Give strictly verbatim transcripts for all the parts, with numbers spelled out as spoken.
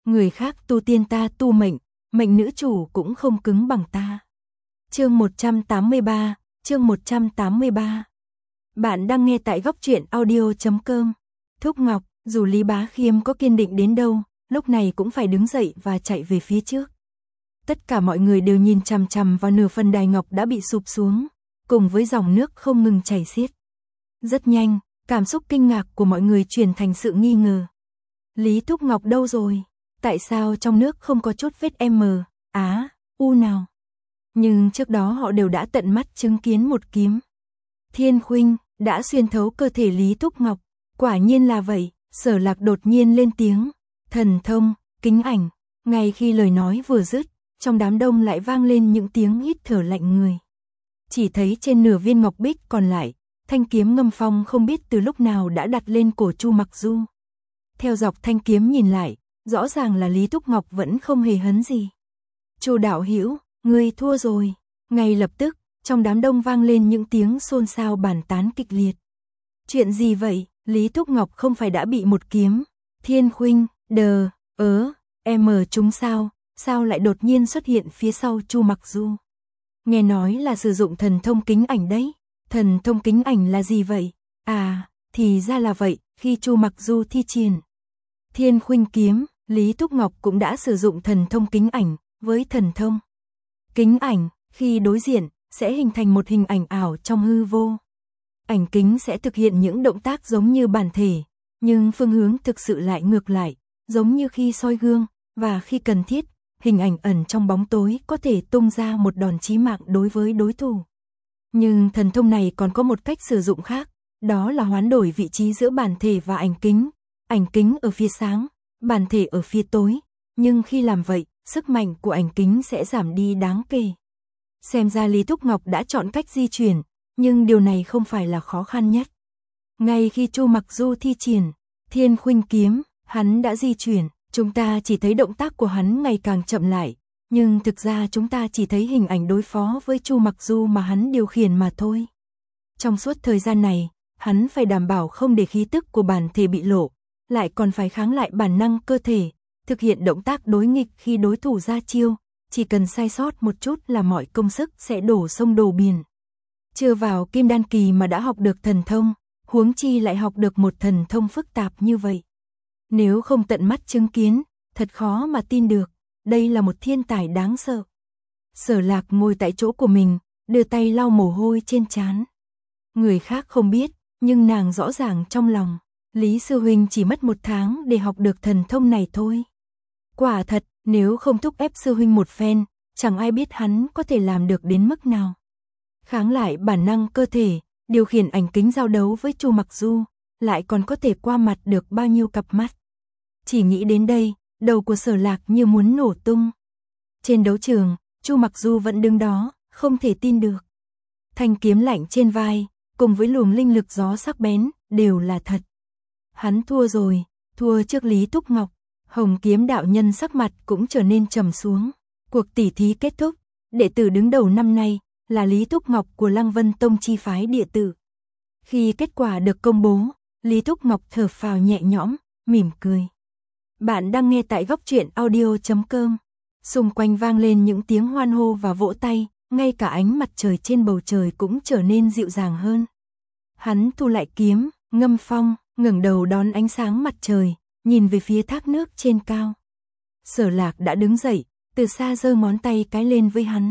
người khác tu tiên ta tu mệnh, mệnh nữ chủ cũng không cứng bằng ta. Chương một trăm tám mươi ba, chương một trăm tám mươi ba. Bạn đang nghe tại góc truyện audio chấm com. Thúc Ngọc, dù Lý Bá Khiêm có kiên định đến đâu, lúc này cũng phải đứng dậy và chạy về phía trước. Tất cả mọi người đều nhìn chằm chằm vào nửa phần đài ngọc đã bị sụp xuống, cùng với dòng nước không ngừng chảy xiết. Rất nhanh, cảm xúc kinh ngạc của mọi người chuyển thành sự nghi ngờ. Lý Thúc Ngọc đâu rồi? Tại sao trong nước không có chút vết M, Á, U nào? Nhưng trước đó họ đều đã tận mắt chứng kiến một kiếm Thiên Khuynh đã xuyên thấu cơ thể Lý Thúc Ngọc. Quả nhiên là vậy, Sở Lạc đột nhiên lên tiếng. Thần thông, kính ảnh. Ngay khi lời nói vừa dứt, trong đám đông lại vang lên những tiếng hít thở lạnh người. Chỉ thấy trên nửa viên ngọc bích còn lại, thanh kiếm ngâm phong không biết từ lúc nào đã đặt lên cổ Chu Mặc Du. Theo dọc thanh kiếm nhìn lại, rõ ràng là Lý Thúc Ngọc vẫn không hề hấn gì. Chu đạo hữu, ngươi thua rồi. Ngay lập tức, trong đám đông vang lên những tiếng xôn xao bàn tán kịch liệt. Chuyện gì vậy? Lý Thúc Ngọc không phải đã bị một kiếm Thiên Khuynh, đờ, ớ, M trúng sao? Sao lại đột nhiên xuất hiện phía sau Chu Mặc Du? Nghe nói là sử dụng thần thông kính ảnh đấy. Thần thông kính ảnh là gì vậy? À, thì ra là vậy, khi Chu Mặc Du thi triển Thiên Khuynh kiếm, Lý Thúc Ngọc cũng đã sử dụng thần thông kính ảnh. Với thần thông kính ảnh, khi đối diện, sẽ hình thành một hình ảnh ảo trong hư vô. Ảnh kính sẽ thực hiện những động tác giống như bản thể, nhưng phương hướng thực sự lại ngược lại, giống như khi soi gương, và khi cần thiết, hình ảnh ẩn trong bóng tối có thể tung ra một đòn chí mạng đối với đối thủ. Nhưng thần thông này còn có một cách sử dụng khác, đó là hoán đổi vị trí giữa bản thể và ảnh kính. Ảnh kính ở phía sáng, bản thể ở phía tối, nhưng khi làm vậy, sức mạnh của ảnh kính sẽ giảm đi đáng kể. Xem ra Lý Thúc Ngọc đã chọn cách di chuyển, nhưng điều này không phải là khó khăn nhất. Ngay khi Chu Mặc Du thi triển Thiên Khuynh kiếm, hắn đã di chuyển, chúng ta chỉ thấy động tác của hắn ngày càng chậm lại, nhưng thực ra chúng ta chỉ thấy hình ảnh đối phó với Chu Mặc Du mà hắn điều khiển mà thôi. Trong suốt thời gian này, hắn phải đảm bảo không để khí tức của bản thể bị lộ, lại còn phải kháng lại bản năng cơ thể, thực hiện động tác đối nghịch khi đối thủ ra chiêu, chỉ cần sai sót một chút là mọi công sức sẽ đổ sông đổ biển. Chưa vào kim đan kỳ mà đã học được thần thông, huống chi lại học được một thần thông phức tạp như vậy. Nếu không tận mắt chứng kiến, thật khó mà tin được, đây là một thiên tài đáng sợ. Sở Lạc ngồi tại chỗ của mình, đưa tay lau mồ hôi trên trán. Người khác không biết, nhưng nàng rõ ràng trong lòng, Lý sư huynh chỉ mất một tháng để học được thần thông này thôi. Quả thật, nếu không thúc ép sư huynh một phen, chẳng ai biết hắn có thể làm được đến mức nào. Kháng lại bản năng cơ thể, điều khiển ảnh kính giao đấu với Chu Mặc Du, lại còn có thể qua mặt được bao nhiêu cặp mắt. Chỉ nghĩ đến đây, đầu của Sở Lạc như muốn nổ tung. Trên đấu trường, Chu Mặc Du vẫn đứng đó, không thể tin được. Thanh kiếm lạnh trên vai, cùng với luồng linh lực gió sắc bén, đều là thật. Hắn thua rồi, thua trước Lý Thúc Ngọc. Hồng Kiếm đạo nhân sắc mặt cũng trở nên trầm xuống. Cuộc tỉ thí kết thúc, đệ tử đứng đầu năm nay là Lý Thúc Ngọc của Lăng Vân Tông chi phái địa tử. Khi kết quả được công bố, Lý Thúc Ngọc thở phào nhẹ nhõm, mỉm cười. Bạn đang nghe tại góc truyện audio chấm com. Xung quanh vang lên những tiếng hoan hô và vỗ tay, ngay cả ánh mặt trời trên bầu trời cũng trở nên dịu dàng hơn. Hắn thu lại kiếm, ngâm phong, ngẩng đầu đón ánh sáng mặt trời, nhìn về phía thác nước trên cao. Sở Lạc đã đứng dậy, từ xa giơ ngón tay cái lên với hắn.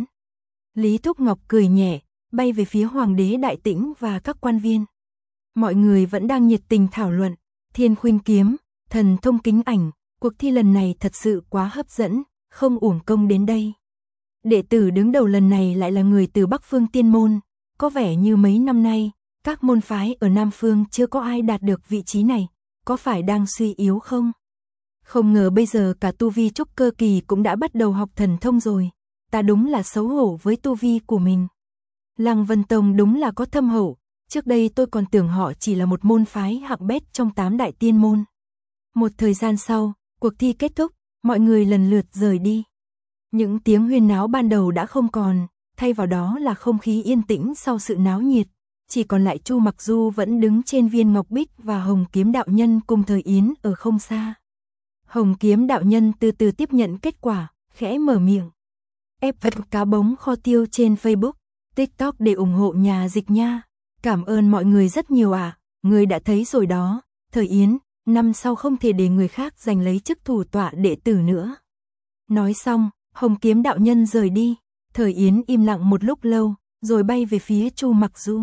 Lý Thúc Ngọc cười nhẹ, bay về phía Hoàng đế Đại Tĩnh và các quan viên. Mọi người vẫn đang nhiệt tình thảo luận, Thiên Khuynh kiếm, thần thông kính ảnh, cuộc thi lần này thật sự quá hấp dẫn, không uổng công đến đây. Đệ tử đứng đầu lần này lại là người từ Bắc Phương Tiên môn, có vẻ như mấy năm nay, các môn phái ở Nam Phương chưa có ai đạt được vị trí này, có phải đang suy yếu không? Không ngờ bây giờ cả tu vi trúc cơ kỳ cũng đã bắt đầu học thần thông rồi, ta đúng là xấu hổ với tu vi của mình. Lăng Vân Tông đúng là có thâm hậu, trước đây tôi còn tưởng họ chỉ là một môn phái hạng bét trong tám đại tiên môn. Một thời gian sau, cuộc thi kết thúc, mọi người lần lượt rời đi. Những tiếng huyên náo ban đầu đã không còn, thay vào đó là không khí yên tĩnh sau sự náo nhiệt. Chỉ còn lại Chu Mặc Du vẫn đứng trên viên ngọc bích và Hồng Kiếm đạo nhân cùng Thời Yến ở không xa. Hồng Kiếm đạo nhân từ từ tiếp nhận kết quả, khẽ mở miệng. Ép vật cá bống kho tiêu trên Facebook, TikTok để ủng hộ nhà dịch nha. Cảm ơn mọi người rất nhiều ạ. À. Người đã thấy rồi đó, Thời Yến, năm sau không thể để người khác giành lấy chức thủ tọa đệ tử nữa. Nói xong, Hồng Kiếm đạo nhân rời đi. Thời Yến im lặng một lúc lâu, rồi bay về phía Chu Mặc Du.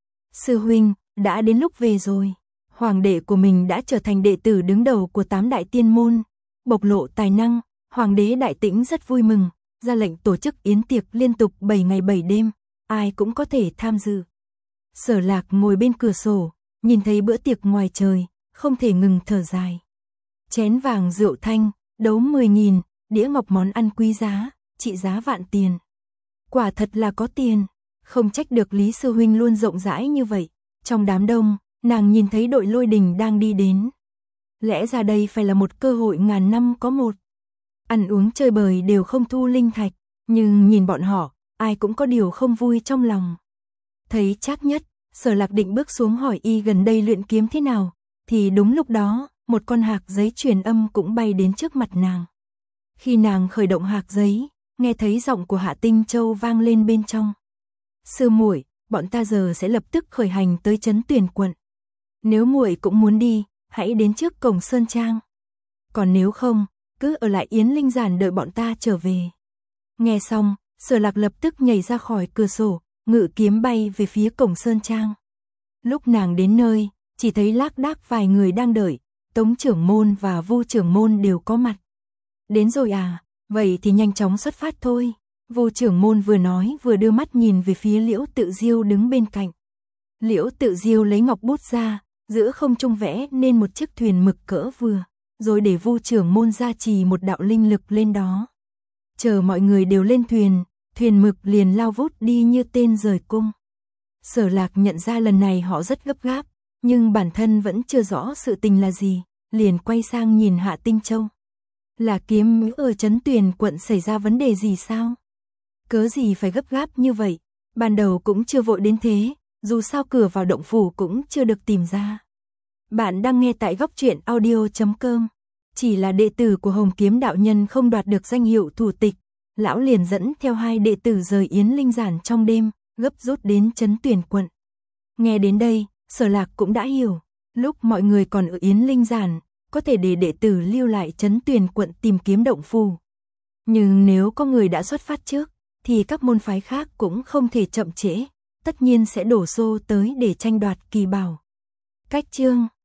Sư huynh, đã đến lúc về rồi. Hoàng đệ của mình đã trở thành đệ tử đứng đầu của tám đại tiên môn. Bộc lộ tài năng, Hoàng đế Đại Tĩnh rất vui mừng, ra lệnh tổ chức yến tiệc liên tục bảy ngày bảy đêm, ai cũng có thể tham dự. Sở Lạc ngồi bên cửa sổ, nhìn thấy bữa tiệc ngoài trời, không thể ngừng thở dài. Chén vàng rượu thanh, đấu mười nghìn, đĩa ngọc món ăn quý giá, trị giá vạn tiền. Quả thật là có tiền, không trách được Lý sư huynh luôn rộng rãi như vậy. Trong đám đông, nàng nhìn thấy đội Lôi Đình đang đi đến. Lẽ ra đây phải là một cơ hội ngàn năm có một. Ăn uống chơi bời đều không thu linh thạch, nhưng nhìn bọn họ, ai cũng có điều không vui trong lòng. Thấy Trác Nhất, Sở Lạc định bước xuống hỏi y gần đây luyện kiếm thế nào, thì đúng lúc đó, một con hạc giấy truyền âm cũng bay đến trước mặt nàng. Khi nàng khởi động hạc giấy, nghe thấy giọng của Hạ Tinh Châu vang lên bên trong. Sư muội, bọn ta giờ sẽ lập tức khởi hành tới Trấn Tuyền quận. Nếu muội cũng muốn đi, hãy đến trước cổng Sơn Trang. Còn nếu không, cứ ở lại Yến Linh Giản đợi bọn ta trở về. Nghe xong, Sở Lạc lập tức nhảy ra khỏi cửa sổ, ngự kiếm bay về phía cổng Sơn Trang. Lúc nàng đến nơi, chỉ thấy lác đác vài người đang đợi, Tống trưởng môn và Vu trưởng môn đều có mặt. Đến rồi à, vậy thì nhanh chóng xuất phát thôi. Vu trưởng môn vừa nói vừa đưa mắt nhìn về phía Liễu Tự Diêu đứng bên cạnh. Liễu Tự Diêu lấy ngọc bút ra, giữa không trung vẽ nên một chiếc thuyền mực cỡ vừa, rồi để Vu trưởng môn gia trì một đạo linh lực lên đó. Chờ mọi người đều lên thuyền, thuyền mực liền lao vút đi như tên rời cung. Sở Lạc nhận ra lần này họ rất gấp gáp, nhưng bản thân vẫn chưa rõ sự tình là gì, liền quay sang nhìn Hạ Tinh Châu. Là kiếm nữ ở Trấn Tuyền quận xảy ra vấn đề gì sao? Cớ gì phải gấp gáp như vậy? Ban đầu cũng chưa vội đến thế, dù sao cửa vào động phủ cũng chưa được tìm ra. Bạn đang nghe tại góc truyện audio chấm com. Chỉ là đệ tử của Hồng Kiếm đạo nhân không đoạt được danh hiệu thủ tịch, lão liền dẫn theo hai đệ tử rời Yến Linh Giản trong đêm, gấp rút đến Trấn Tuyền quận. Nghe đến đây, Sở Lạc cũng đã hiểu, lúc mọi người còn ở Yến Linh Giản, có thể để đệ tử lưu lại Trấn Tuyền quận tìm kiếm động phủ. Nhưng nếu có người đã xuất phát trước, thì các môn phái khác cũng không thể chậm trễ, tất nhiên sẽ đổ xô tới để tranh đoạt kỳ bảo. Cách chương